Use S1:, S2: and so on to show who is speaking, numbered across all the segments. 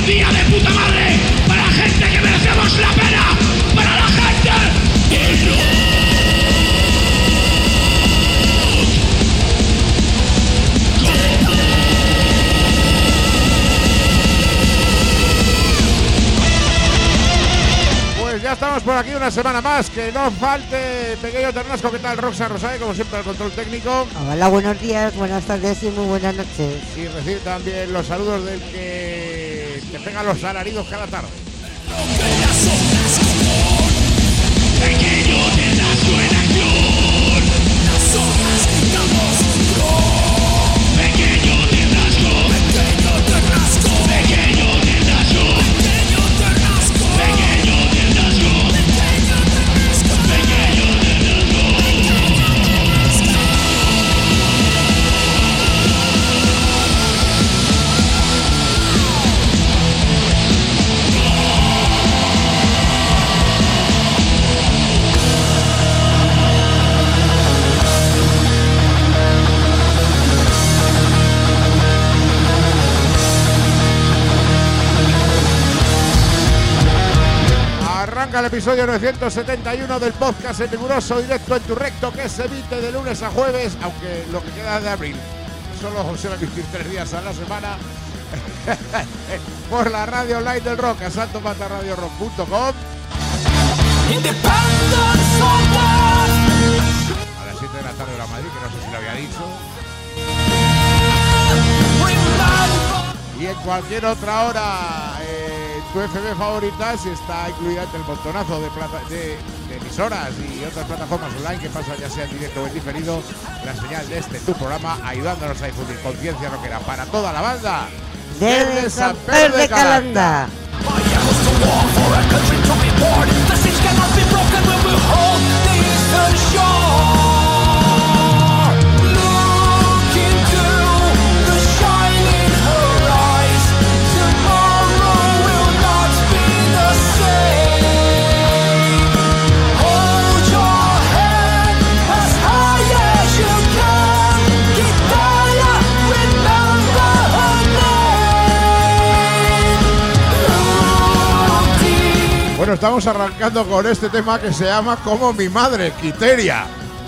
S1: un día de puta madre para la gente que merecemos la pena, para la gente del rock.
S2: Pues ya estamos por aquí una semana más, que no falte Pequeño Ternasco. ¿Qué tal, Roxana Rosae? Como siempre, el control técnico.
S3: Hola, buenos días, buenas tardes y muy buenas noches.
S2: Y recibe también los saludos del que te pega los alaridos cada tarde.
S1: Pequeño Ternasco en acción. Las horas damos pro. Pequeño Ternasco. Pequeño Ternasco. Pequeño Ternasco. Pequeño Ternasco. Pequeño Ternasco. Pequeño Ternasco. Pequeño
S2: Arranca el episodio 971 del podcast en riguroso directo en tu recto, que se emite de lunes a jueves, aunque lo que queda de abril solo se va a emitir 3 días a la semana por la radio online del rock, asaltomatarradiorock.com, a las 7 de la tarde hora Madrid, que no sé si lo había dicho, y en cualquier otra hora tu FM favorita, si está incluida entre el montonazo de emisoras y otras plataformas online que pasan ya sea en directo o en diferido, la señal de este tu programa, ayudándonos a difundir conciencia rockera para toda la banda
S3: Desde San Pedro de Calanda.
S2: Bueno, estamos arrancando con este tema que se llama Como mi madre, Quiteria.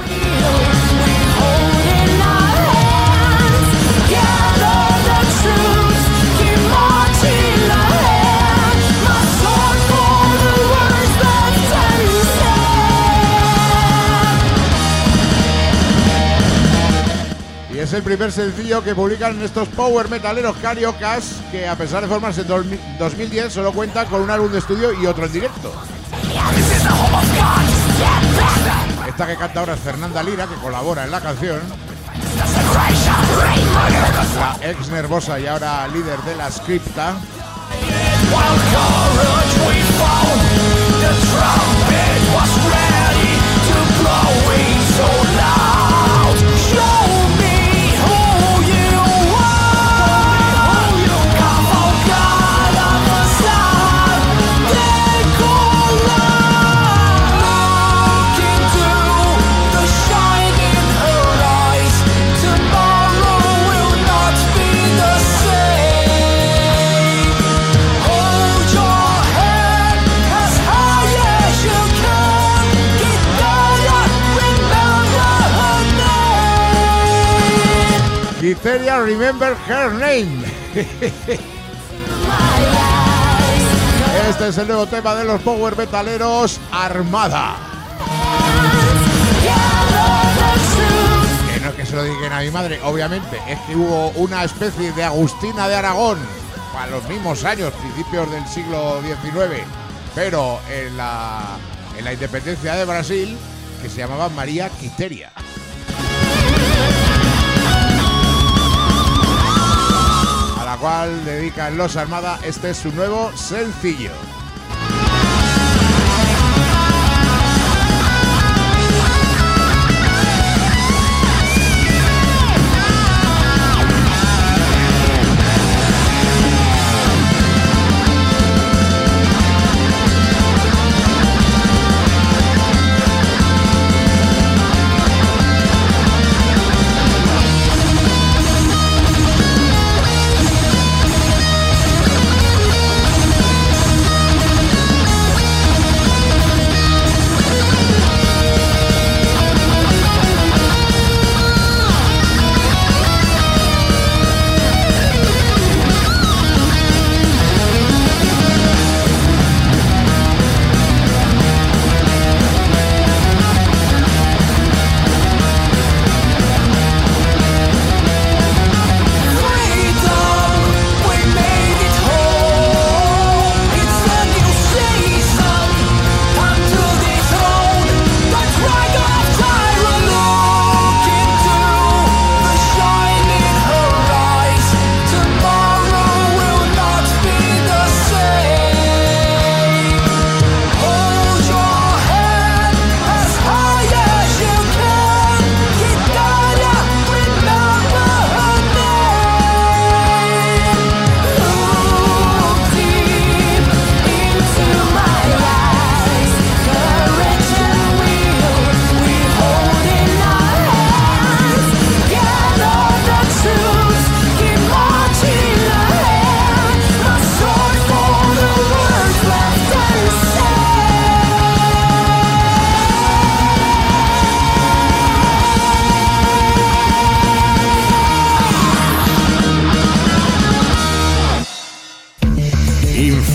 S2: Y es el primer sencillo que publican estos power metaleros cariocas, que a pesar de formarse en 2010 solo cuentan con un álbum de estudio y otro en directo. Esta que canta ahora es Fernanda Lira, que colabora en la canción, la ex Nervosa y ahora líder de la Scripta. Quiteria, Remember Her Name. Este es el nuevo tema de los power metaleros, Armada. Que no es que se lo digan a mi madre, obviamente, es que hubo una especie de Agustina de Aragón a los mismos años, principios del siglo XIX, pero en la independencia de Brasil, que se llamaba María Quiteria. A la cual dedican los Armada, este es su nuevo sencillo.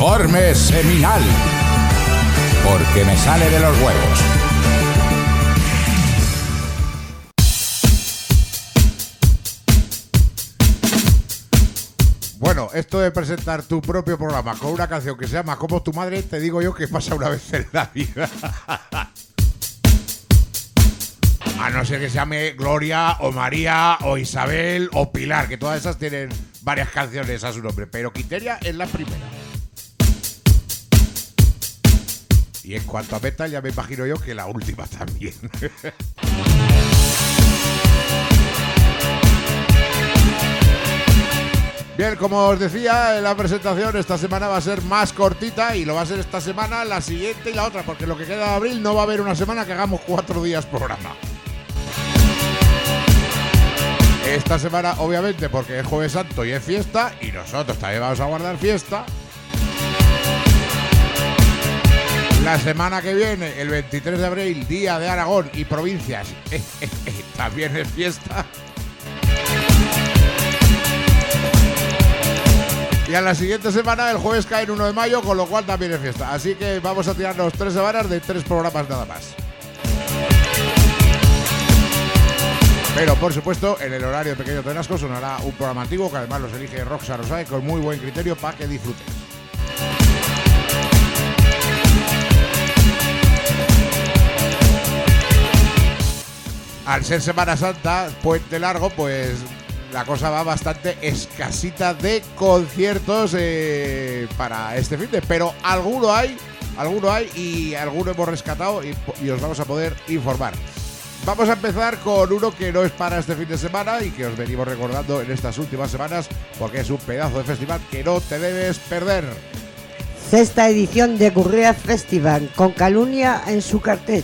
S4: Informe seminal. Porque me sale de los huevos.
S2: Bueno, esto de presentar tu propio programa con una canción que se llama Como tu madre, te digo yo que pasa una vez en la vida. A no ser que se llame Gloria o María o Isabel o Pilar, que todas esas tienen varias canciones a su nombre, pero Quiteria es la primera. Y en cuanto a metal, ya me imagino yo que la última también. Bien, como os decía, la presentación esta semana va a ser más cortita y lo va a ser esta semana, la siguiente y la otra, porque lo que queda de abril no va a haber una semana que hagamos 4 días programa. Esta semana, obviamente, porque es Jueves Santo y es fiesta, y nosotros también vamos a guardar fiesta. La semana que viene, el 23 de abril, Día de Aragón y provincias, también es fiesta. Y a la siguiente semana, el jueves cae en 1 de mayo, con lo cual también es fiesta. Así que vamos a tirarnos 3 semanas de 3 programas nada más. Pero, por supuesto, en el horario de Pequeño Tenasco sonará un programa antiguo que además los elige Roxa Rosae con muy buen criterio para que disfrutes. Al ser Semana Santa, puente largo, pues la cosa va bastante escasita de conciertos para este fin de, pero alguno hay y alguno hemos rescatado y os vamos a poder informar. Vamos a empezar con uno que no es para este fin de semana y que os venimos recordando en estas últimas semanas porque es un pedazo de festival que no te debes perder.
S3: Sexta edición de Gurrea Festival, con Calumnia en su cartel.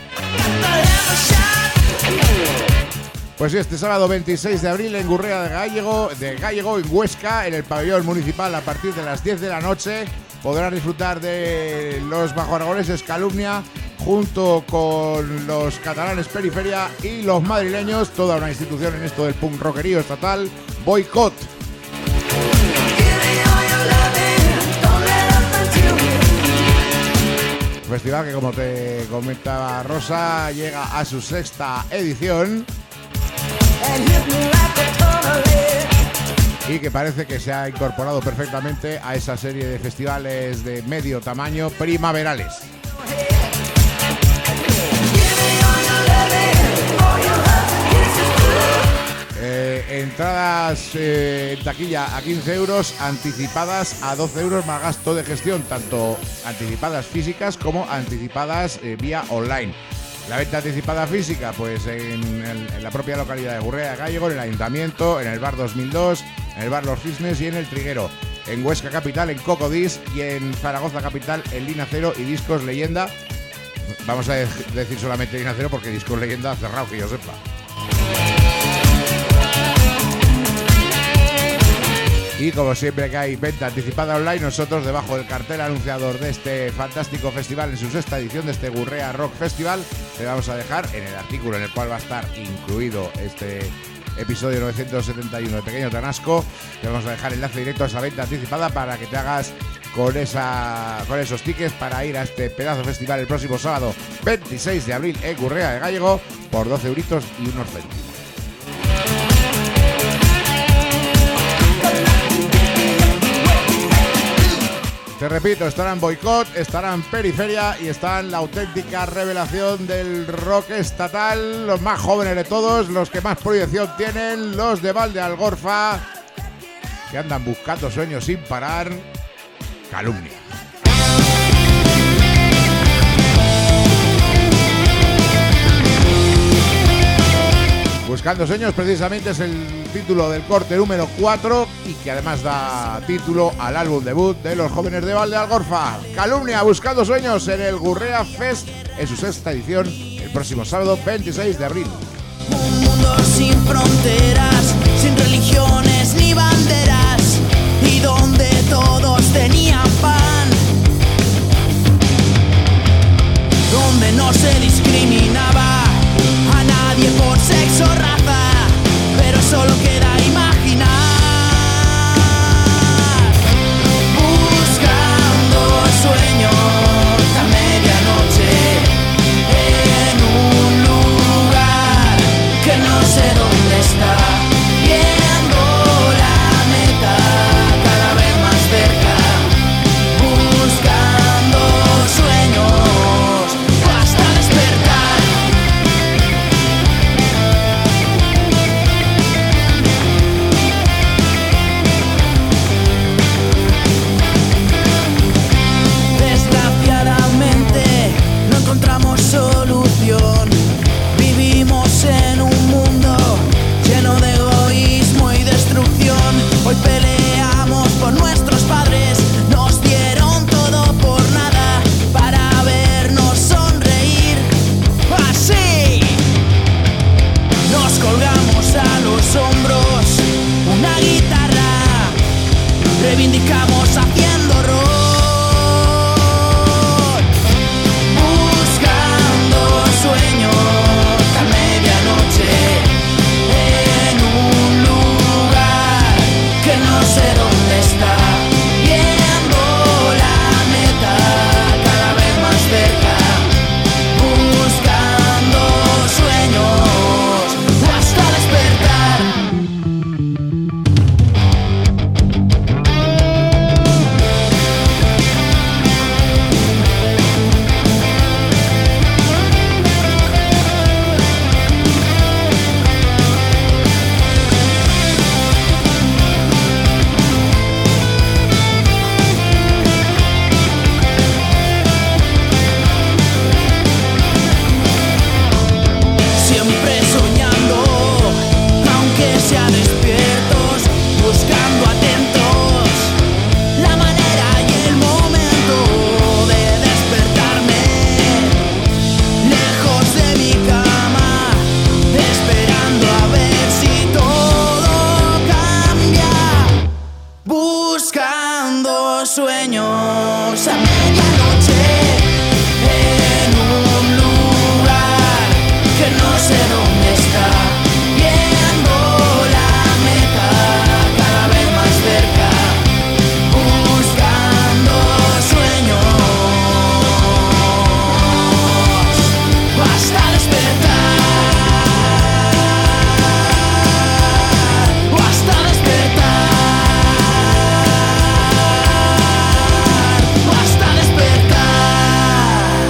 S2: Pues sí, este sábado 26 de abril en Gurrea de Gallego, en Huesca, en el pabellón municipal a partir de las 10 de la noche, podrás disfrutar de los bajoaragoneses Calumnia junto con los catalanes Periferia y los madrileños, toda una institución en esto del punk rockerío estatal, Boicot. Festival que, como te comentaba Rosa, llega a su sexta edición y que parece que se ha incorporado perfectamente a esa serie de festivales de medio tamaño primaverales. Entradas en taquilla a 15 euros, anticipadas a 12 euros más gasto de gestión, tanto anticipadas físicas como anticipadas vía online. La venta anticipada física, pues en la propia localidad de Gurrea de Gallego, en el Ayuntamiento, en el Bar 2002, en el Bar Los Cisnes y en el Triguero. En Huesca Capital, en Cocodis, y en Zaragoza Capital, en Lina Cero y Discos Leyenda. Vamos a decir solamente Lina Cero porque Discos Leyenda ha cerrado, que yo sepa. Y como siempre que hay venta anticipada online, nosotros debajo del cartel anunciador de este fantástico festival en su sexta edición de este Gurrea Rock Festival, te vamos a dejar en el artículo en el cual va a estar incluido este episodio 971 de Pequeño Tanasco, te vamos a dejar enlace directo a esa venta anticipada para que te hagas con esos tickets para ir a este pedazo de festival el próximo sábado 26 de abril en Gurrea de Gallego por 12 euritos y unos céntimos. Te repito, estarán Boicot, estarán Periferia y están la auténtica revelación del rock estatal, los más jóvenes de todos, los que más proyección tienen, los de Valdealgorfa, que andan buscando sueños sin parar, Calumnia. Buscando sueños precisamente es el título del corte número 4 y que además da título al álbum debut de los jóvenes de Valdealgorfa. Calumnia, buscando sueños en el Gurrea Fest en su sexta edición el próximo sábado 26 de abril.
S5: Un mundo sin fronteras, sin religiones ni banderas y donde todos tenían pan, donde no se discriminaba a nadie por sexo o raza, pero solo queda imaginar. Busca reivindicamos haciendo rock, buscando sueños a medianoche en un lugar que no sé dónde está, viendo la meta cada vez más cerca, buscando sueños hasta despertar. Siempre soñando, aunque sea despiertos, buscando atentos la manera y el momento de despertarme, lejos de mi cama, esperando a ver si todo cambia, buscando sueños a medianoche en un lugar que no sé dónde está, viendo la meta cada vez más cerca, buscando sueños hasta despertar, hasta despertar, hasta despertar.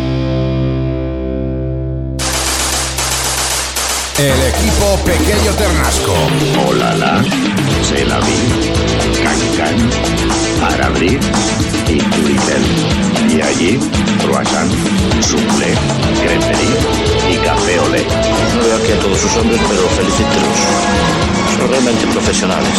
S4: El equipo Pequeño Ternasco.
S6: Olala, c'est la vie, Can-Can, para abrir y Twitter. Y allí, croissant, soufflé, creperie y café olé.
S7: No veo aquí a todos sus hombres, pero felicítelos. Son realmente profesionales.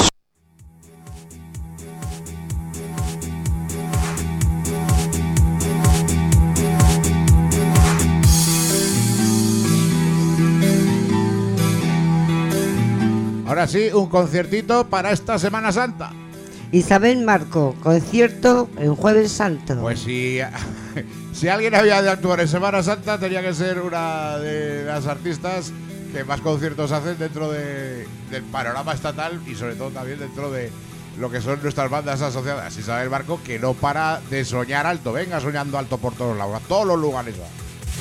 S2: Ahora sí, un conciertito para esta Semana Santa.
S3: Isabel Marco, concierto en Jueves Santo.
S2: Pues si alguien había de actuar en Semana Santa, tenía que ser una de las artistas que más conciertos hacen dentro del panorama estatal y sobre todo también dentro de lo que son nuestras bandas asociadas. Isabel Marco, que no para de soñar alto. Venga soñando alto por todos lados, a todos los lugares va.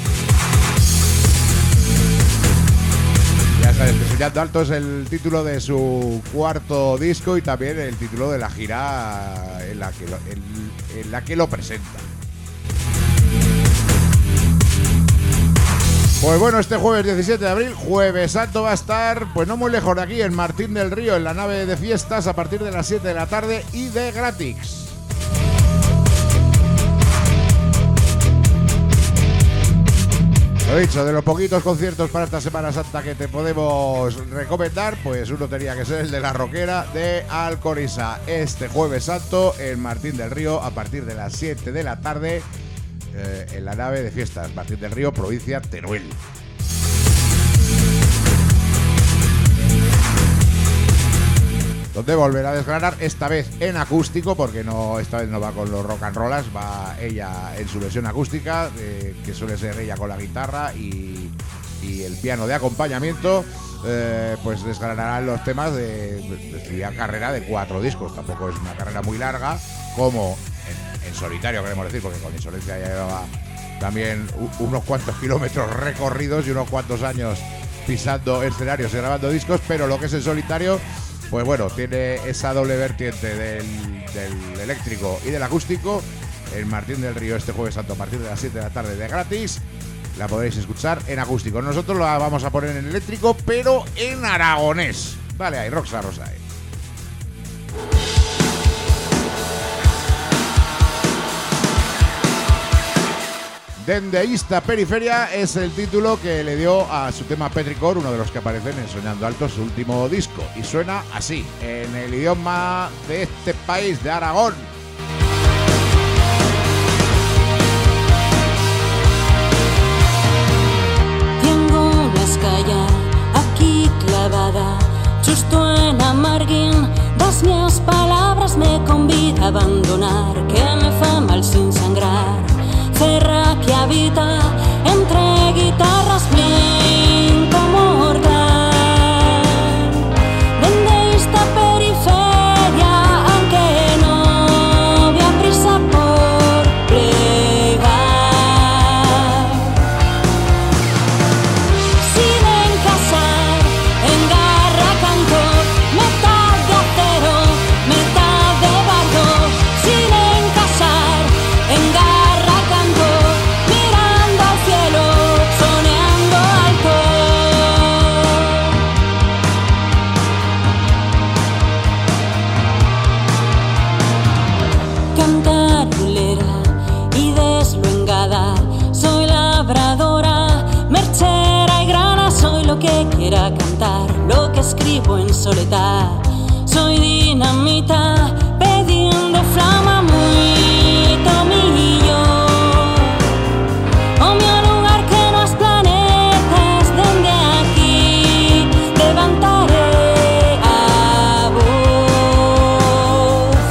S2: Ya sabes, Soñando Alto es el título de su cuarto disco y también el título de la gira en la que lo presenta. Pues bueno, este jueves 17 de abril, Jueves Santo, va a estar pues no muy lejos de aquí, en Martín del Río, en la nave de fiestas, a partir de las 7 de la tarde y de gratis. Lo dicho, de los poquitos conciertos para esta Semana Santa que te podemos recomendar, pues uno tenía que ser el de la rockera de Alcoriza. Este Jueves Santo en Martín del Río, a partir de las 7 de la tarde, en la nave de fiestas, Martín del Río, provincia Teruel. Donde volverá a desgranar, esta vez en acústico, porque esta vez no va con los rock and rollas, va ella en su versión acústica, que suele ser ella con la guitarra y el piano de acompañamiento. Pues desgranarán los temas de su carrera de 4 discos. Tampoco es una carrera muy larga, como en solitario, queremos decir, porque con Insolencia ya llevaba también unos cuantos kilómetros recorridos y unos cuantos años pisando escenarios y grabando discos, pero lo que es en solitario, pues bueno, tiene esa doble vertiente del eléctrico y del acústico. En Martín del Río este Jueves Santo a partir de las 7 de la tarde de gratis. La podréis escuchar en acústico. Nosotros la vamos a poner en eléctrico, pero en aragonés. Vale, ahí, Roxa Rosae. Dende esta periferia es el título que le dio a su tema Petricor, uno de los que aparecen en Soñando Alto, su último disco. Y suena así, en el idioma de este país, de Aragón.
S8: Tengo una escalla aquí clavada, justo en amarguín, das minhas palavras me convida a abandonar, que me fa mal sin sangrar. Cerra que habita entre guitarras blinco mortal. Dende esta periferia, aunque no había prisa por plegar. Sin encasar, engarra canto, metad de acero, metad de bardo. Sin encasar, engarra canto, mirando al cielo, soñando alto. Cantarulera y desluengada, soy labradora, merchera y grana, soy lo que quiera cantar, lo que escribo en soledad. Soy dinamita, pidiendo flama muy tomillo. O mi lugar que no es planetas, donde aquí levantaré a voz.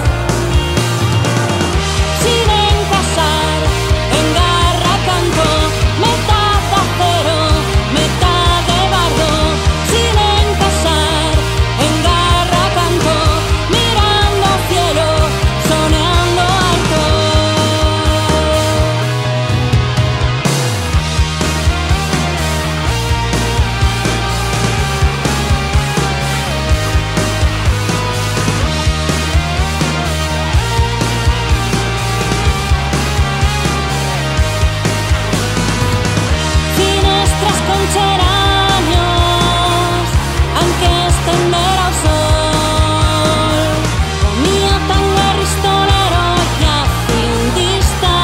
S8: Sin encasar, engarra canto, metad de acero, metad de bardo. Sin encasar, engarra canto, mirando al cielo, soñando alto. Finestras con geranios, aunque estén mera al sol. Comía tanga ristolero y a fin dista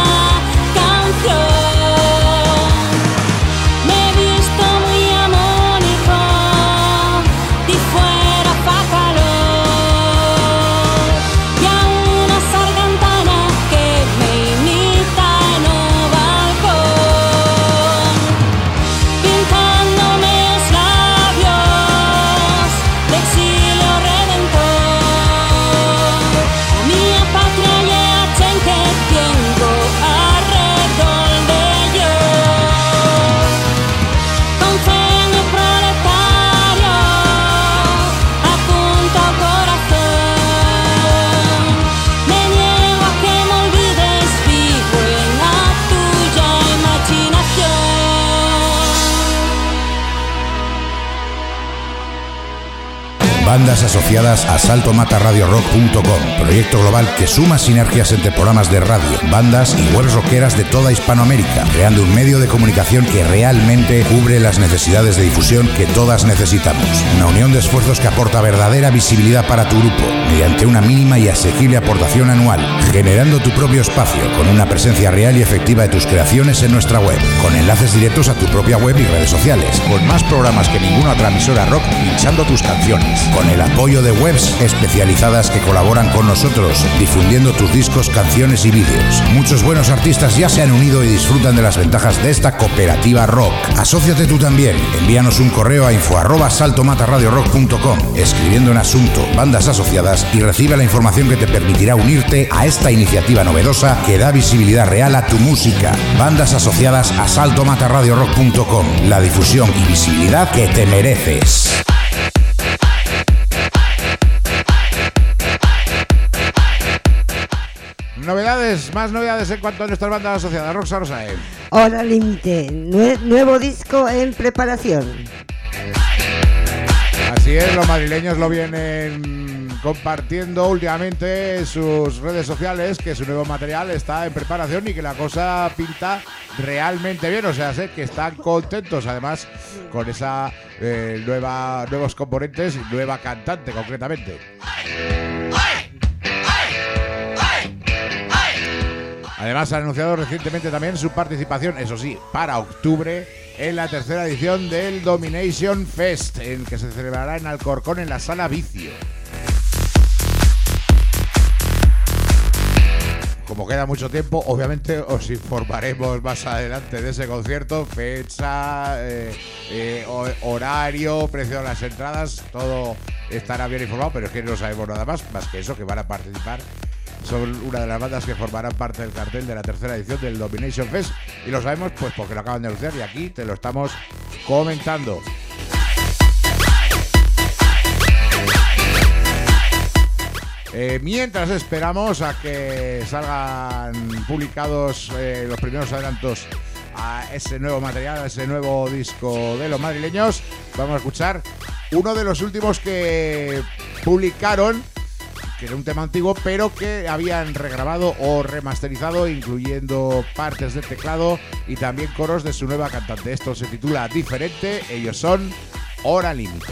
S8: canción. Me he visto muy amónico, y fuera fa calor. Y a una sargantana que me imita en un balcón, pintándome los labios de exilio redentor. Mi patria y a gente tengo alrededor de yo. Con sueño proletario, apunto corazón. Me niego a que me olvides, vivo en la tuya imaginación.
S4: Bandas asociadas a saltomatarradiorock.com, proyecto global que suma sinergias entre programas de radio, bandas y webs rockeras de toda Hispanoamérica, creando un medio de comunicación que realmente cubre las necesidades de difusión que todas necesitamos. Una unión de esfuerzos que aporta verdadera visibilidad para tu grupo, mediante una mínima y asequible aportación anual, generando tu propio espacio, con una presencia real y efectiva de tus creaciones en nuestra web, con enlaces directos a tu propia web y redes sociales,
S2: Con más programas que ninguna otra emisora rock pinchando tus canciones.
S4: con el apoyo de webs especializadas que colaboran con nosotros, difundiendo tus discos, canciones y vídeos. Muchos buenos artistas ya se han unido y disfrutan de las ventajas de esta cooperativa rock. Asóciate tú también. Envíanos un correo a info@saltomatarradiorock.com, escribiendo en asunto bandas asociadas, y recibe la información que te permitirá unirte a esta iniciativa novedosa que da visibilidad real a tu música. Bandas asociadas a saltomatarradiorock.com, la difusión y visibilidad que te mereces.
S2: Más novedades en cuanto a nuestras bandas asociadas. Roxa Rosae.
S3: Hora límite, nuevo disco en preparación.
S2: Así es, los madrileños lo vienen compartiendo últimamente en sus redes sociales, que su nuevo material está en preparación y que la cosa pinta realmente bien. O sea, sé que están contentos además con esa nuevos componentes y nueva cantante concretamente. Además, han anunciado recientemente también su participación, eso sí, para octubre, en la tercera edición del Domination Fest, en que se celebrará en Alcorcón, en la Sala Vicio. Como queda mucho tiempo, obviamente os informaremos más adelante de ese concierto, fecha, horario, precio de las entradas, todo estará bien informado, pero es que no sabemos nada más que eso, que van a participar son una de las bandas que formarán parte del cartel de la tercera edición del Domination Fest, y lo sabemos pues porque lo acaban de anunciar y aquí te lo estamos comentando. Mientras esperamos a que salgan publicados los primeros adelantos a ese nuevo material, a ese nuevo disco de los madrileños, vamos a escuchar uno de los últimos que publicaron, que era un tema antiguo, pero que habían regrabado o remasterizado, incluyendo partes del teclado y también coros de su nueva cantante. Esto se titula Diferente, ellos son Hora Límite.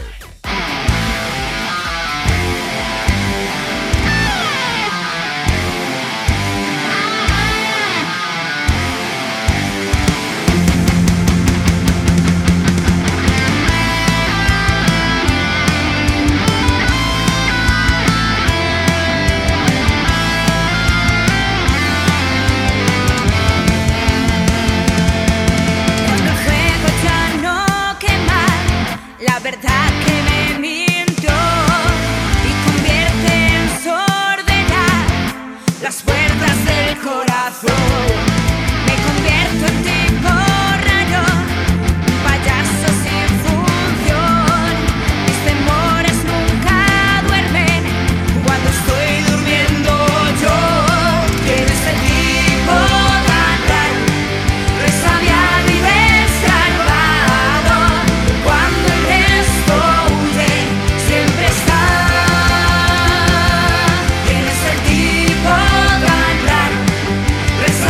S9: La verdad que me mintió y convierte en sordera las puertas del corazón. Me convierto en tipo raro, payaso sin función. Mis temores nunca duermen cuando estoy durmiendo yo. ¿Quién es el tipo tan raro, resabiado y desalmado? Cuando el resto huye, siempre está. ¿Quién es el tipo tan raro, resabiado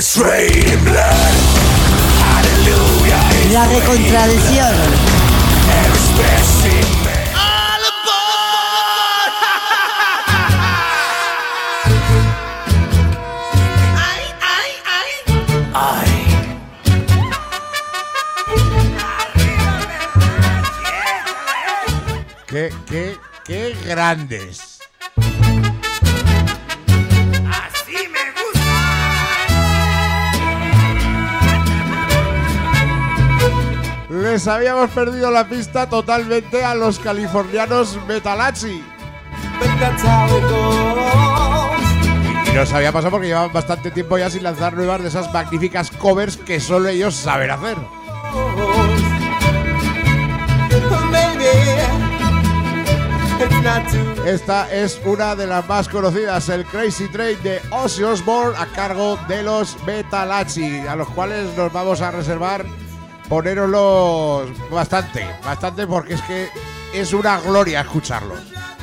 S3: La recontradicción.
S2: ¡Qué grandes!
S1: Así me gusta.
S2: Les habíamos perdido la pista totalmente a los californianos Metalachi. Y nos había pasado porque llevaban bastante tiempo ya sin lanzar nuevas de esas magníficas covers que solo ellos saben hacer. Esta es una de las más conocidas, el Crazy Train de Ozzy Osbourne a cargo de los Metalachi, a los cuales nos vamos a reservar ponéroslos bastante porque es que es una gloria escucharlos.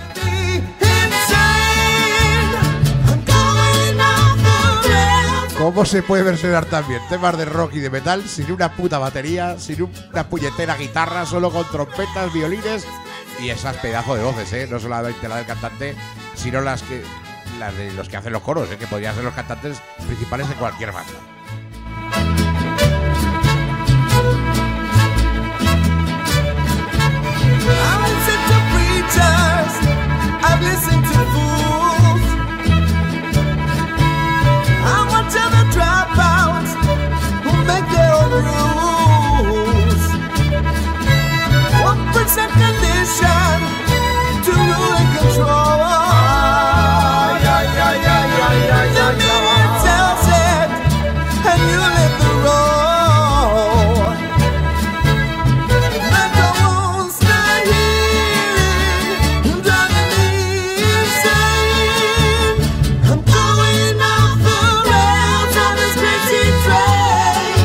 S2: ¿Cómo se puede versionar también temas de rock y de metal sin una puta batería, sin una puñetera guitarra, solo con trompetas, violines y esas pedazos de voces, no solamente la del cantante, sino las de los que hacen los coros, que podrían ser los cantantes principales de cualquier banda.
S5: I've listened to fools. I watch other dropouts who make their own rules. 1% condition to rule and control. The media tells it, and you live the role. Mental wounds, the healing, driving me insane. I'm going off the rails on this crazy train.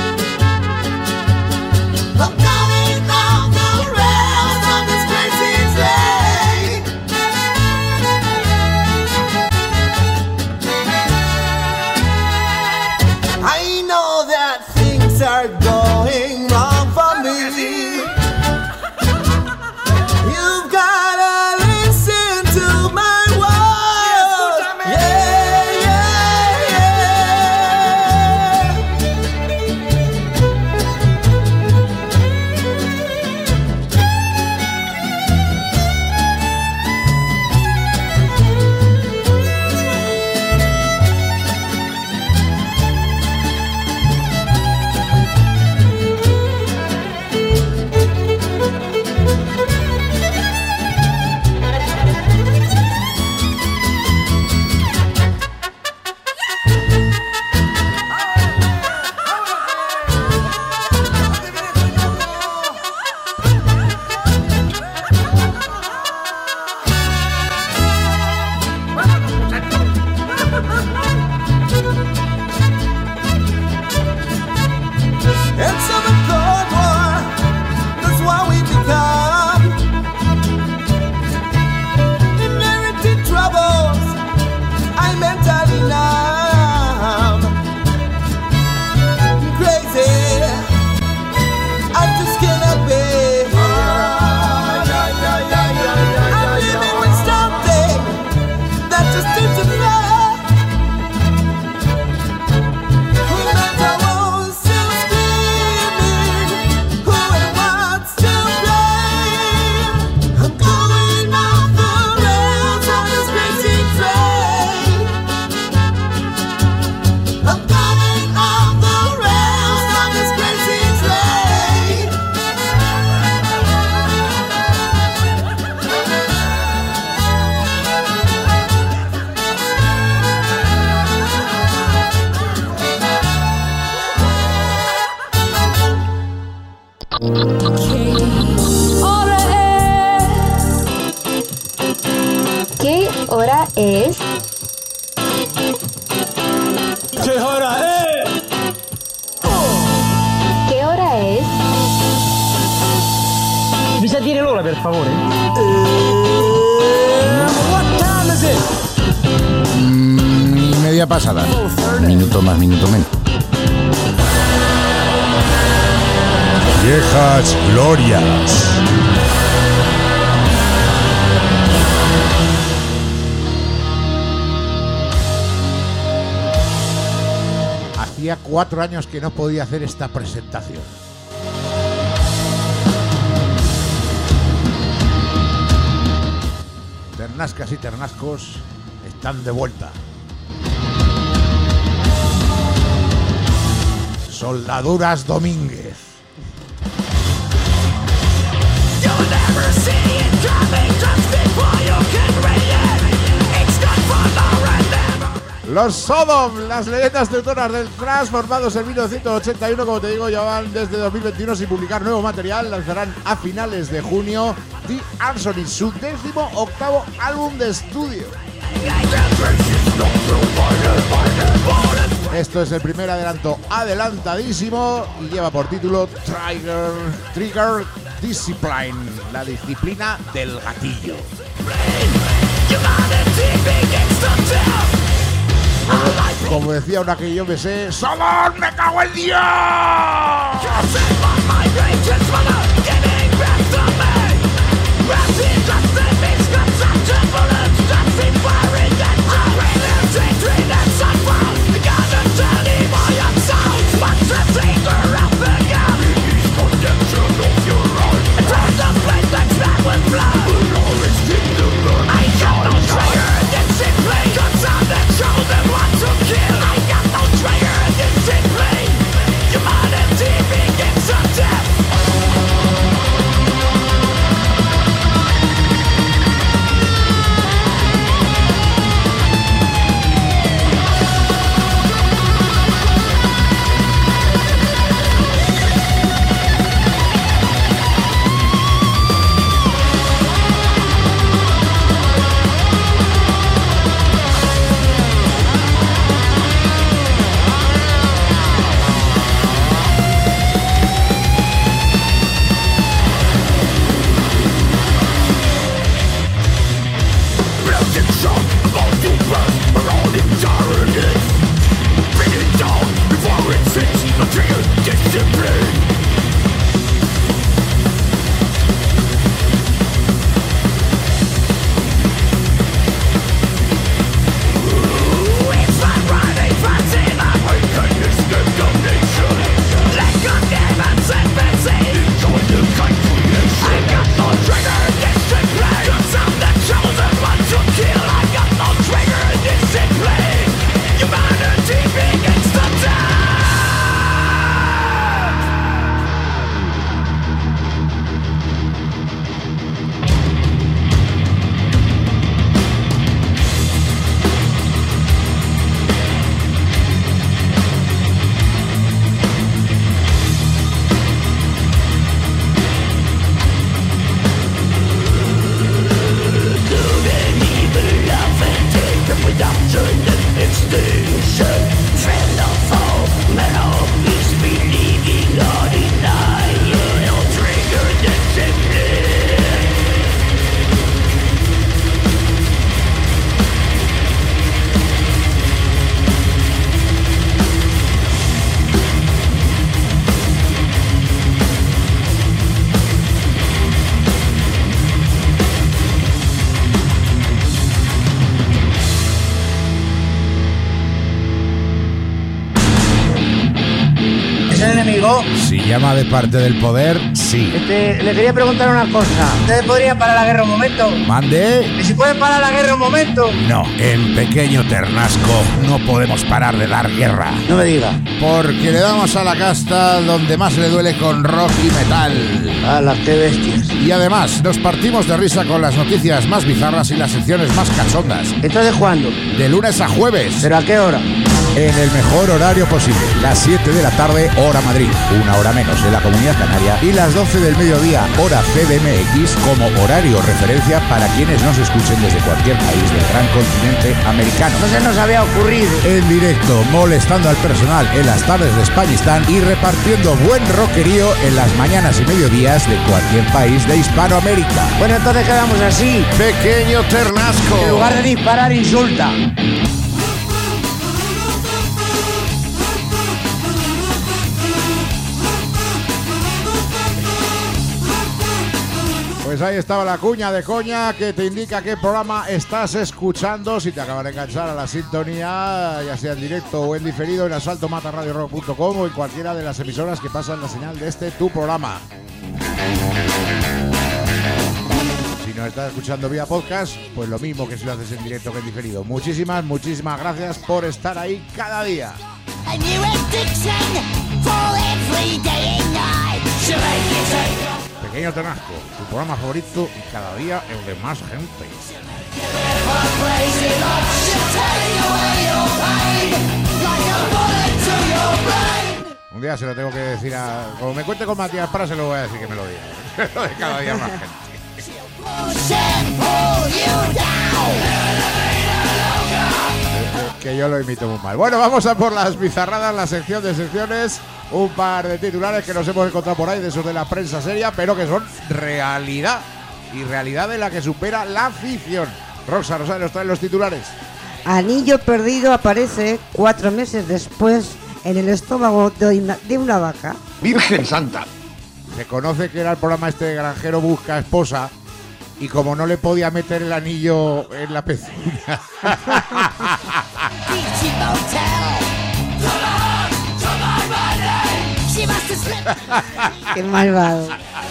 S5: I'm going off the rails on this crazy train. I know that things are going wrong for me. You've gotta listen to my words. Yeah, yeah, it's of a cold war. That's what we become. Inherited troubles. I'm mentally numb. Crazy. I just cannot bear. I'm living with something that just isn't fair. Mental wounds still screaming. Who and what's to blame? I'm going off the rails on this crazy train. I'm going off the rails on this crazy train.
S8: ¿Qué hora es?
S1: ¿Qué hora es?
S8: ¿Qué hora es?
S10: Mi sa dire l'ora, per favore?
S1: What time is it?
S4: media pasada. Minuto más, minuto menos. Viejas glorias.
S2: Hacía 4 años que no podía hacer esta presentación. Ternascas y ternascos están de vuelta. Soldaduras Domínguez. Los Sodom, las leyendas teutonas del thrash, formados en 1981, como te digo, llevan desde 2021 sin publicar nuevo material. Lanzarán a finales de junio The Arsonist, su 18º álbum de estudio. Esto es el primer adelanto adelantadísimo y lleva por título Trigger Discipline, la disciplina del gatillo. Como decía una que yo me sé, ¡Sodom, me cago en Dios!
S4: Si llama de parte del poder, sí.
S10: Le quería preguntar una cosa. ¿Ustedes podrían parar la guerra un momento?
S4: ¿Mande?
S10: ¿Y si pueden parar la guerra un momento?
S4: No, en Pequeño Ternasco no podemos parar de dar guerra.
S10: No me diga.
S4: Porque le damos a la casta donde más le duele con rock y metal.
S10: ¡Hala, qué bestias!
S4: Y además, nos partimos de risa con las noticias más bizarras y las secciones más cachondas.
S10: ¿Entonces cuándo?
S4: De lunes a jueves.
S10: ¿Pero a qué hora?
S4: En el mejor horario posible, las 7 de la tarde, hora Madrid, 1 hora menos en la Comunidad Canaria, y las 12 del mediodía, hora CDMX, como horario referencia para quienes nos escuchen desde cualquier país del gran continente americano.
S10: No se nos había ocurrido.
S4: En directo, molestando al personal en las tardes de Españistán y repartiendo buen rockerío en las mañanas y mediodías de cualquier país de Hispanoamérica.
S10: Bueno, entonces quedamos así.
S4: Pequeño Ternasco.
S10: En lugar de disparar, insulta.
S2: Pues ahí estaba la cuña de coña que te indica qué programa estás escuchando. Si te acaba de enganchar a la sintonía, ya sea en directo o en diferido, en asaltomatarradiorock.com o en cualquiera de las emisoras que pasan la señal de tu programa. Si nos estás escuchando vía podcast, pues lo mismo que si lo haces en directo que en diferido. Muchísimas gracias por estar ahí cada día. Pequeño Ternasco, tu programa favorito y cada día el de más gente. Un día se lo tengo que decir a... Como me cuente con Matías Prats, se lo voy a decir que me lo diga. Lo de cada día más gente. Que yo lo imito muy mal. Bueno, vamos a por las bizarradas, la sección de secciones. Un par de titulares que nos hemos encontrado por ahí, de esos de la prensa seria, pero que son realidad. Y realidad de la que supera la ficción. Rosa Rosario, ¿están los titulares?
S3: Anillo perdido aparece 4 meses después en el estómago de una vaca.
S6: Virgen Santa.
S2: Se conoce que era el programa este de Granjero Busca Esposa. Y como no le podía meter el anillo en la pezuña.
S3: Qué malvado.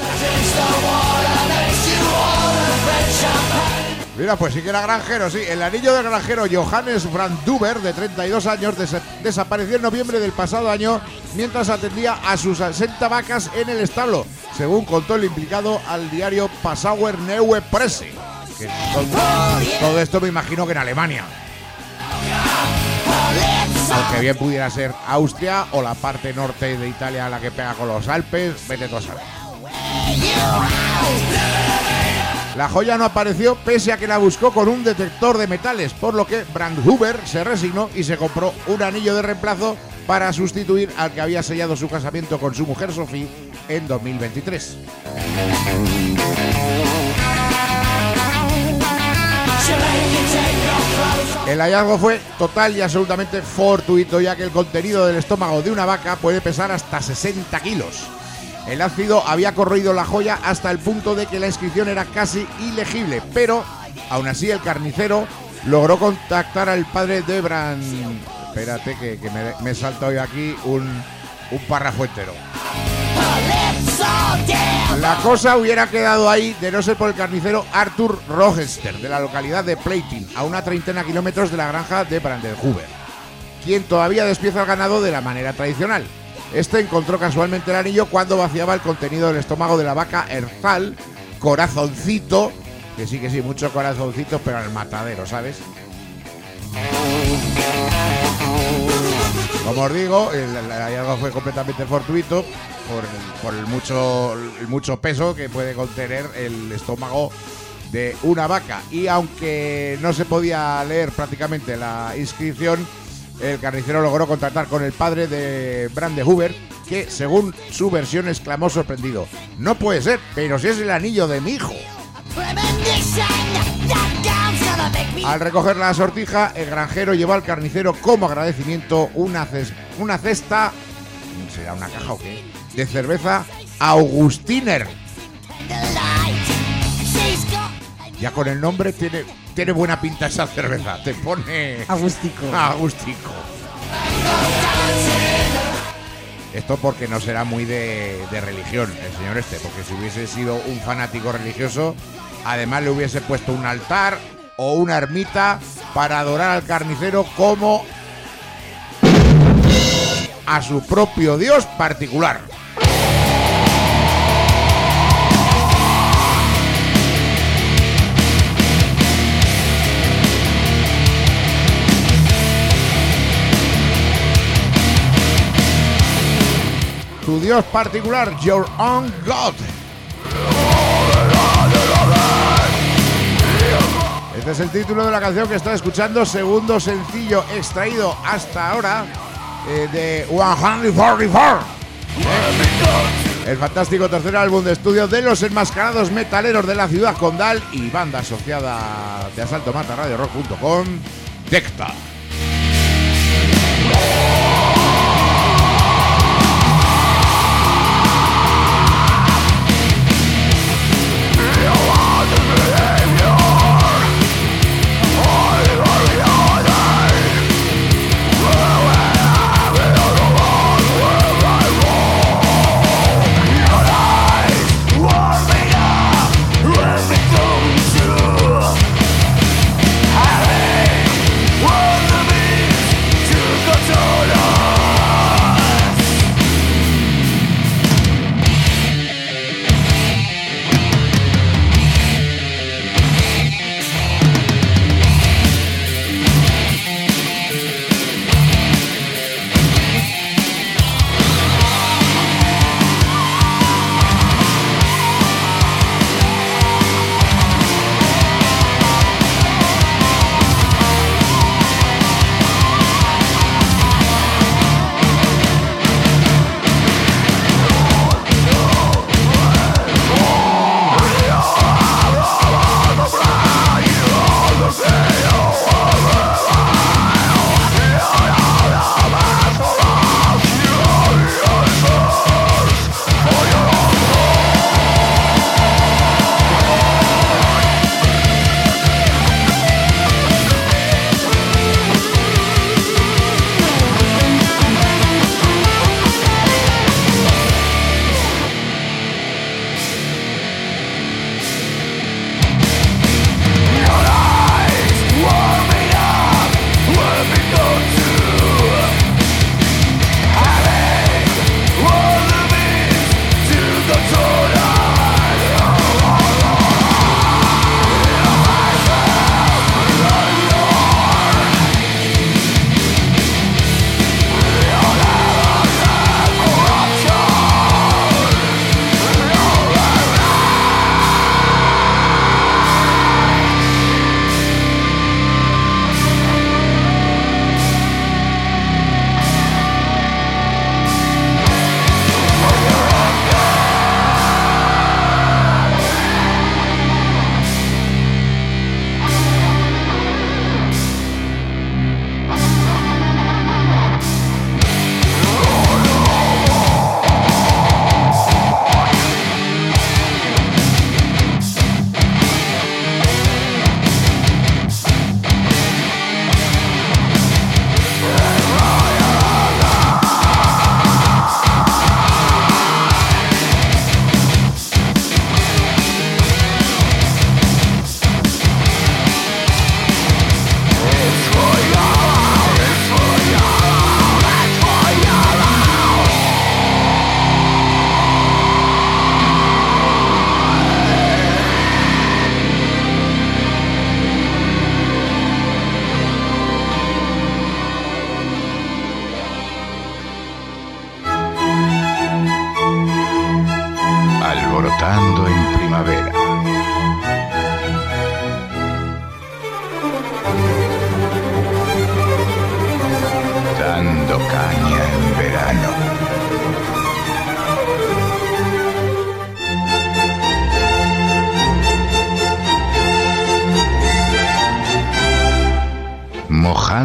S2: Mira, pues sí que era granjero, sí. El anillo del granjero Johannes Brandhuber, de 32 años, desapareció en noviembre del pasado año mientras atendía a sus 60 vacas en el establo, según contó el implicado al diario Passauer Neue Presse. Que todo esto me imagino que en Alemania. Aunque bien pudiera ser Austria o la parte norte de Italia, la que pega con los Alpes, vete tú a saber. La joya no apareció pese a que la buscó con un detector de metales, por lo que Brandhuber se resignó y se compró un anillo de reemplazo para sustituir al que había sellado su casamiento con su mujer Sophie en 2023. El hallazgo fue total y absolutamente fortuito, ya que el contenido del estómago de una vaca puede pesar hasta 60 kilos. El ácido había corroído la joya hasta el punto de que la inscripción era casi ilegible, pero aún así el carnicero logró contactar al padre de Brand. Espérate que me he saltado yo aquí un párrafo entero. La cosa hubiera quedado ahí de no ser por el carnicero Arthur Rogenster, de la localidad de Platin, a una 30 kilómetros de la granja de Brandhuber, quien todavía despieza el ganado de la manera tradicional. Este encontró casualmente el anillo cuando vaciaba el contenido del estómago de la vaca Erzal, corazoncito, que sí, muchos corazoncitos, pero al matadero, ¿sabes? Como os digo, el hallazgo fue completamente fortuito por el mucho peso que puede contener el estómago de una vaca. Y aunque no se podía leer prácticamente la inscripción, el carnicero logró contactar con el padre de Brandhuber, que según su versión exclamó sorprendido: "No puede ser, pero si es el anillo de mi hijo". Al recoger la sortija, el granjero llevó al carnicero como agradecimiento una cesta, ¿será una caja o qué?, de cerveza Augustiner. Ya con el nombre tiene buena pinta esa cerveza. Te pone...
S3: Agustico.
S2: Esto porque no será muy de religión el señor este, porque si hubiese sido un fanático religioso, además le hubiese puesto un altar o una ermita para adorar al carnicero como a su propio dios particular. Tu dios particular, your own God. Este es el título de la canción que está escuchando, segundo sencillo extraído hasta ahora de 144. El fantástico tercer álbum de estudio de los enmascarados metaleros de la ciudad condal y banda asociada de asaltomatarradiorock.com, Decta.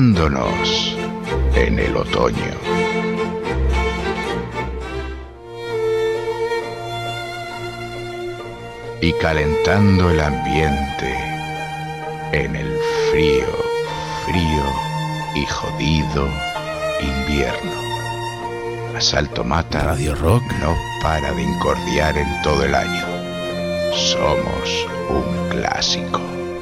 S4: adentrándonos en el otoño. Y calentando el ambiente en el frío y jodido invierno. Asalto Mata Radio Rock no para de incordiar en todo el año. Somos un clásico.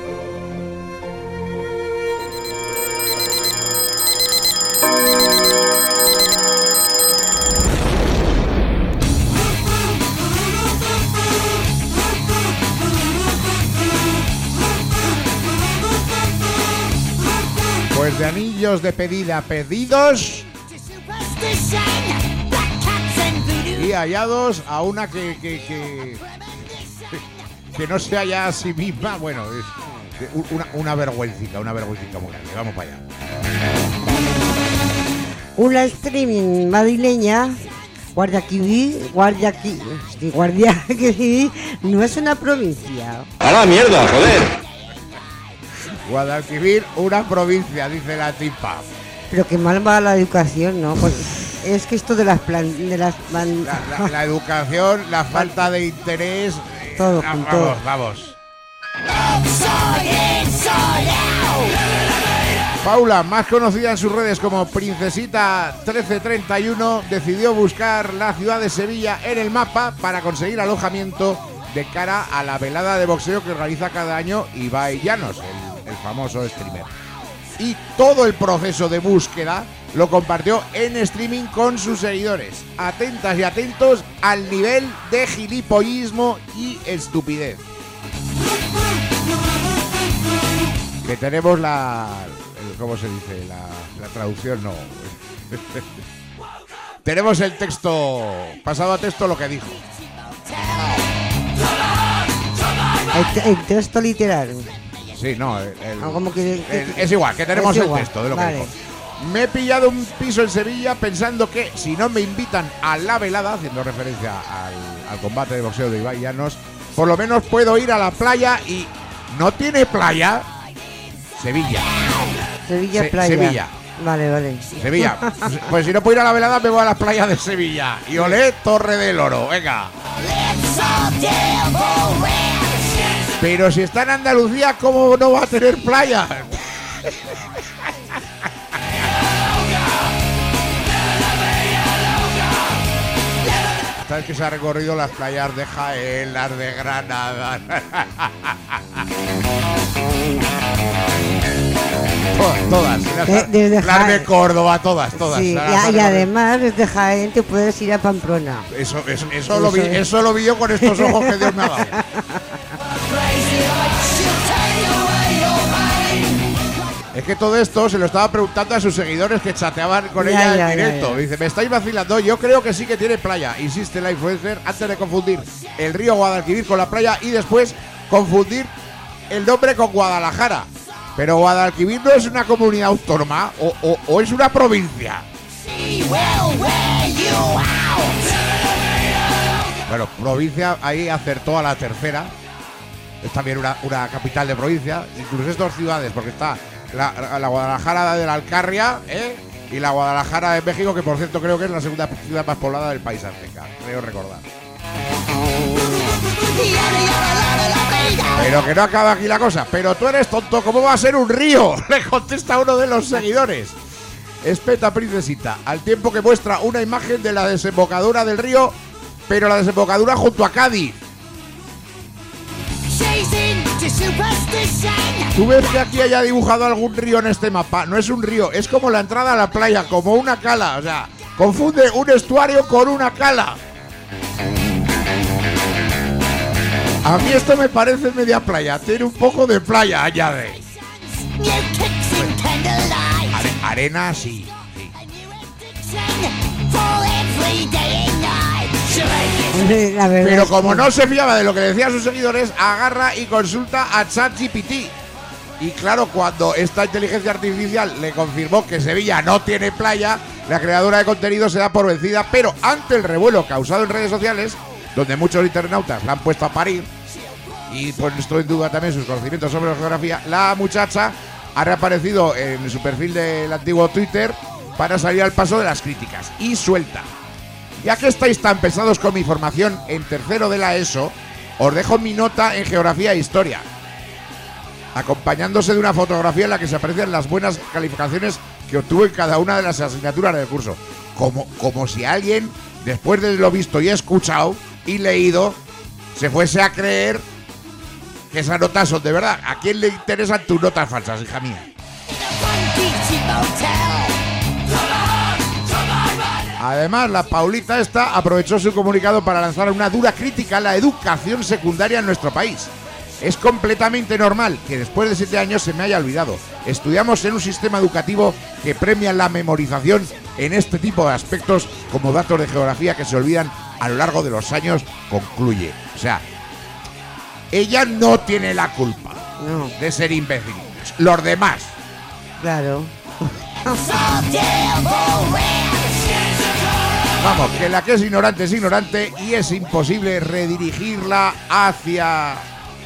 S2: Pues de anillos de pedida pedidos y hallados a una que no se halla a sí misma. Bueno, es una vergüencica muy grande. Vamos para allá.
S3: Una streaming madrileña, Guadalquivir no es una provincia.
S7: ¡A la mierda, joder!
S2: Guadalquivir, una provincia, dice la tipa.
S3: Pero que mal va la educación, ¿no? Pues es que esto de las
S2: la educación, la falta de interés.
S3: Todo junto.
S2: Vamos. Paula, más conocida en sus redes como Princesita 1331, decidió buscar la ciudad de Sevilla en el mapa para conseguir alojamiento de cara a la velada de boxeo que organiza cada año Ibai Llanos, el famoso streamer. Y todo el proceso de búsqueda lo compartió en streaming con sus seguidores. Atentas y atentos al nivel de gilipollismo y estupidez. Que tenemos ¿cómo se dice? La traducción no. Tenemos el texto, pasado a texto lo que dijo.
S3: El texto literal.
S2: Sí, no,
S3: es
S2: igual, que tenemos
S3: igual,
S2: el texto de lo
S3: vale.
S2: que dijo. Me he pillado un piso en Sevilla pensando que si no me invitan a la velada, haciendo referencia al combate de boxeo de Ibai Llanos, por lo menos puedo ir a la playa y ¿no tiene playa? Sevilla.
S3: Playa.
S2: Sevilla.
S3: Vale.
S2: Sevilla. Pues si no puedo ir a la velada, me voy a las playas de Sevilla. Y olé, Torre del Oro. Venga. Pero si está en Andalucía, ¿cómo no va a tener playa? Sabes que se ha recorrido las playas de Jaén, las de Granada. Todas. Las de Córdoba, todas.
S3: Sí, y además desde Jaén te puedes ir a Pamplona.
S2: Eso lo vi yo con estos ojos que Dios me ha dado. Es que todo esto se lo estaba preguntando a sus seguidores que chateaban con ella en directo. Dice, me estáis vacilando, yo creo que sí que tiene playa. Insiste la influencer antes de confundir el río Guadalquivir con la playa y después confundir el nombre con Guadalajara. Pero Guadalquivir no es una comunidad autónoma o es una provincia. Bueno, provincia, ahí acertó a la tercera. Es también una capital de provincia. Incluso estas ciudades, porque está la Guadalajara de la Alcarria, y la Guadalajara de México, que por cierto creo que es la segunda ciudad más poblada del país azteca, creo recordar. Pero que no acaba aquí la cosa. Pero tú eres tonto, ¿cómo va a ser un río? Le contesta uno de los seguidores. Espeta Princesita, al tiempo que muestra una imagen de la desembocadura del río, pero la desembocadura junto a Cádiz. ¿Tú ves que aquí haya dibujado algún río en este mapa? No es un río, es como la entrada a la playa, como una cala. O sea, confunde un estuario con una cala. A mí esto me parece media playa, tiene un poco de playa, añade. Arena, sí. Pero como no se fiaba de lo que decían sus seguidores, agarra y consulta a ChatGPT. Y claro, cuando esta inteligencia artificial le confirmó que Sevilla no tiene playa, la creadora de contenido se da por vencida, pero ante el revuelo causado en redes sociales, donde muchos internautas la han puesto a parir y puesto en duda también sus conocimientos sobre la geografía, la muchacha ha reaparecido en su perfil del antiguo Twitter para salir al paso de las críticas. Y suelta: ya que estáis tan pesados con mi formación en tercero de la ESO, os dejo mi nota en geografía e historia, acompañándose de una fotografía en la que se aprecian las buenas calificaciones que obtuvo en cada una de las asignaturas del curso. Como si alguien, después de lo visto y escuchado y leído, se fuese a creer que esas notas son de verdad. ¿A quién le interesan tus notas falsas, hija mía? Además, la Paulita esta aprovechó su comunicado para lanzar una dura crítica a la educación secundaria en nuestro país. Es completamente normal que después de 7 años se me haya olvidado. Estudiamos en un sistema educativo que premia la memorización en este tipo de aspectos como datos de geografía que se olvidan a lo largo de los años, concluye. O sea, ella no tiene la culpa de ser imbécil. Los demás.
S3: Claro.
S2: Vamos, que la que es ignorante y es imposible redirigirla hacia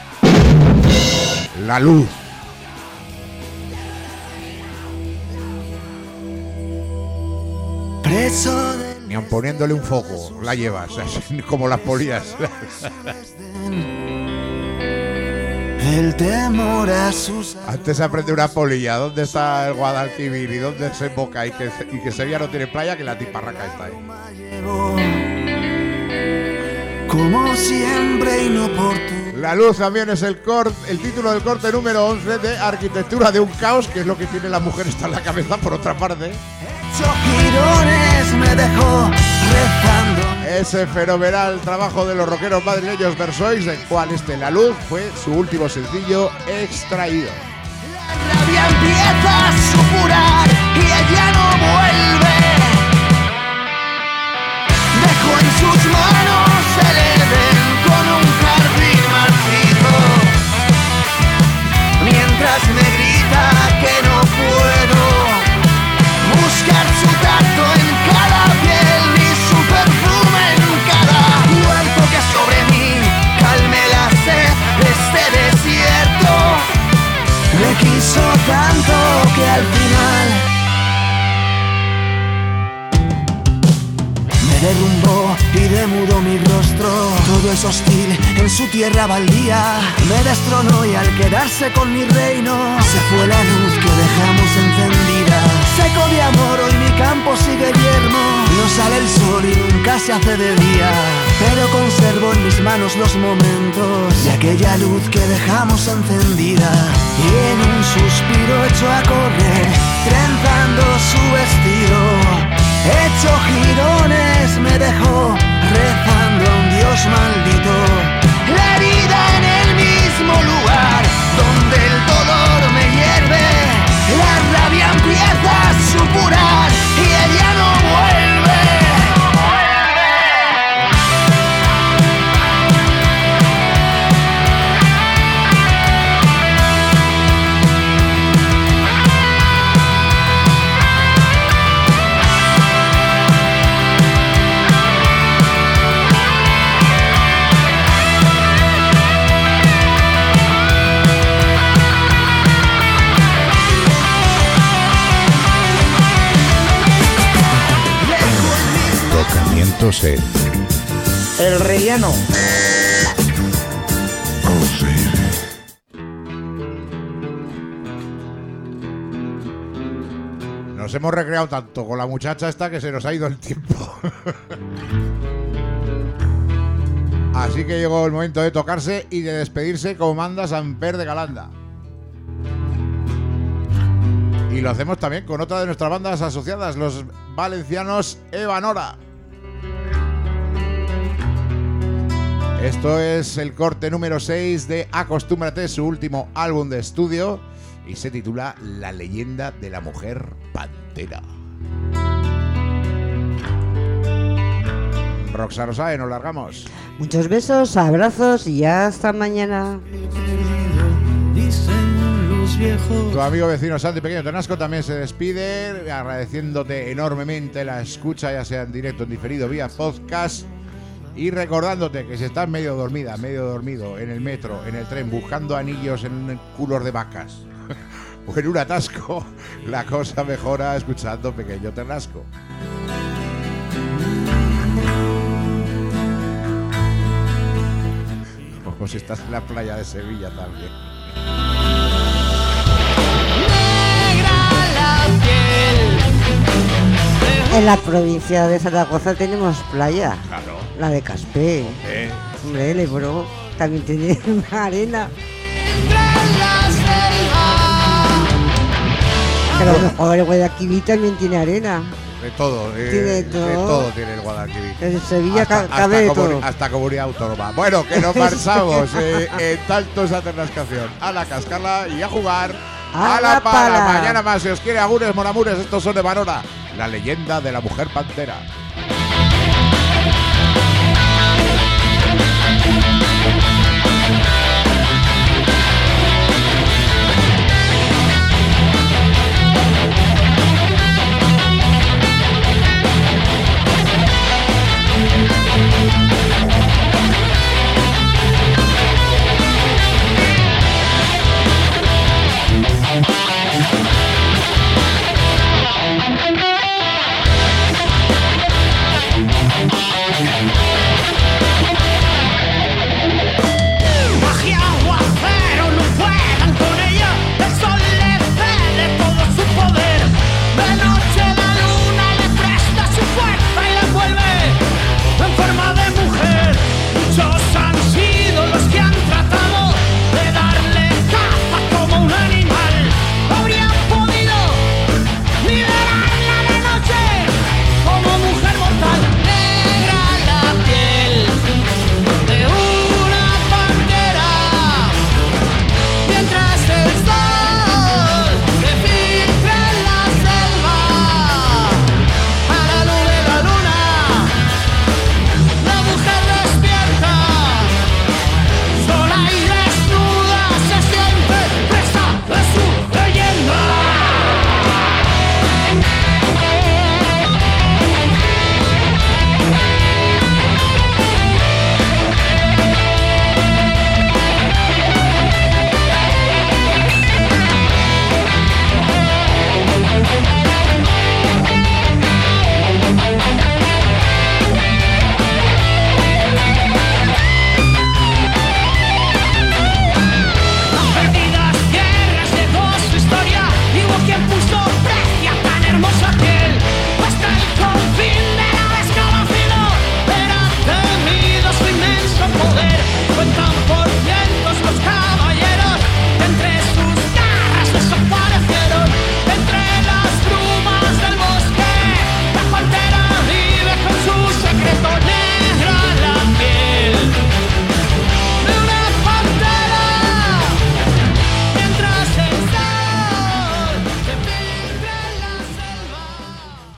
S2: la luz. Ni aun poniéndole un foco la llevas, como las polillas.
S5: El temor a sus...
S2: Antes aprende una polilla. ¿Dónde está el Guadalquivir y dónde se emboca? Y que Sevilla no tiene playa, que la tiparraca está ahí.
S5: Como siempre inoportuno.
S2: La luz también es el título del corte número 11 de Arquitectura de un caos, que es lo que tiene la mujer esta en la cabeza, por otra parte.
S5: Girones me dejó rezando.
S2: Ese fenomenal trabajo de los rockeros madrileños Versois, del cual La luz fue su último sencillo extraído.
S5: La rabia empieza a supurar y ella no vuelve. Dejo en sus manos el Edén con un jardín marchito, mientras me grita que no puedo buscar su tacto en cada piel y su perfume en cada cuerpo que sobre mí calme la sed de este desierto. Me quiso tanto que al final me derrumbó y demudó mi rostro. Todo es hostil en su tierra baldía. Me destronó y al quedarse con mi reino se fue la luz que dejamos encendida. Seco de amor, hoy mi campo sigue yermo. No sale el sol y nunca se hace de día, pero conservo en mis manos los momentos de aquella luz que dejamos encendida. Y en un suspiro echo a correr, trenzando su vestido. Hecho girones me dejó rezando a un Dios maldito. La herida en el mismo lugar donde el dolor me hierve. La rabia empieza a supurar y ella no vuelve.
S4: Set.
S10: El relleno.
S2: Nos hemos recreado tanto con la muchacha esta que se nos ha ido el tiempo. Así que llegó el momento de tocarse y de despedirse como manda Samper de Calanda. Y lo hacemos también con otra de nuestras bandas asociadas, los valencianos Evanora. Esto es el corte número 6 de Acostúmbrate, su último álbum de estudio, y se titula La leyenda de la mujer pantera. Roxa Rosae, nos largamos.
S3: Muchos besos, abrazos y hasta mañana.
S2: Tu amigo vecino Santi Pequeño Tonasco también se despide, agradeciéndote enormemente la escucha, ya sea en directo, en diferido, vía podcast. Y recordándote que si estás medio dormida, medio dormido en el metro, en el tren, buscando anillos en culos de vacas, o en un atasco, la cosa mejora escuchando Pequeño Ternasco. Como si estás en la playa de Sevilla también.
S3: En la provincia de Zaragoza tenemos playa.
S2: Claro.
S3: La de Caspé. Hombre, el Ebro también tiene una arena. Pero a lo mejor el Guadalquivir también tiene arena.
S2: De todo,
S3: Tiene todo.
S2: de todo tiene el Guadalquivir.
S3: En Sevilla cabe de todo.
S2: Hasta comunidad autónoma. Bueno, que nos marchamos en tanto esa ternascación. A la cascala y a jugar
S3: a la pala.
S2: Mañana más, si os quiere, agures, monamures, estos son de Manora, la leyenda de la mujer pantera.